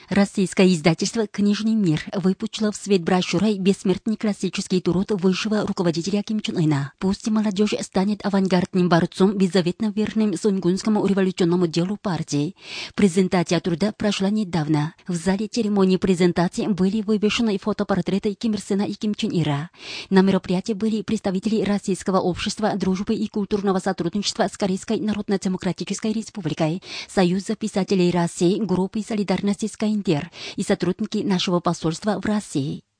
Российское издательство «Книжный мир» выпустило в свет брошюрой «Бессмертный классический труд высшего руководителя Ким Чен Ына. Пусть молодежь станет авангардным борцом, беззаветно верным сунгунскому революционному делу партии». Презентация труда прошла недавно. В зале церемонии презентации были вывешены фотопортреты Ким Ир Сена и Ким Чен Ира. На мероприятии были представители Российского общества дружбы и культурного сотрудничества с Корейской Народно-Демократической Республикой, Союза писателей России, группы солидарности с КНДР и сотрудники нашего посольства в России.